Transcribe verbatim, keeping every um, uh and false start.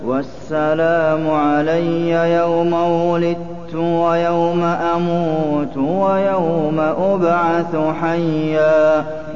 وَالسَّلَامُ عَلَيَّ يَوْمَ وُلِدتُّ وَيَوْمَ أَمُوتُ وَيَوْمَ أُبْعَثُ حَيًّا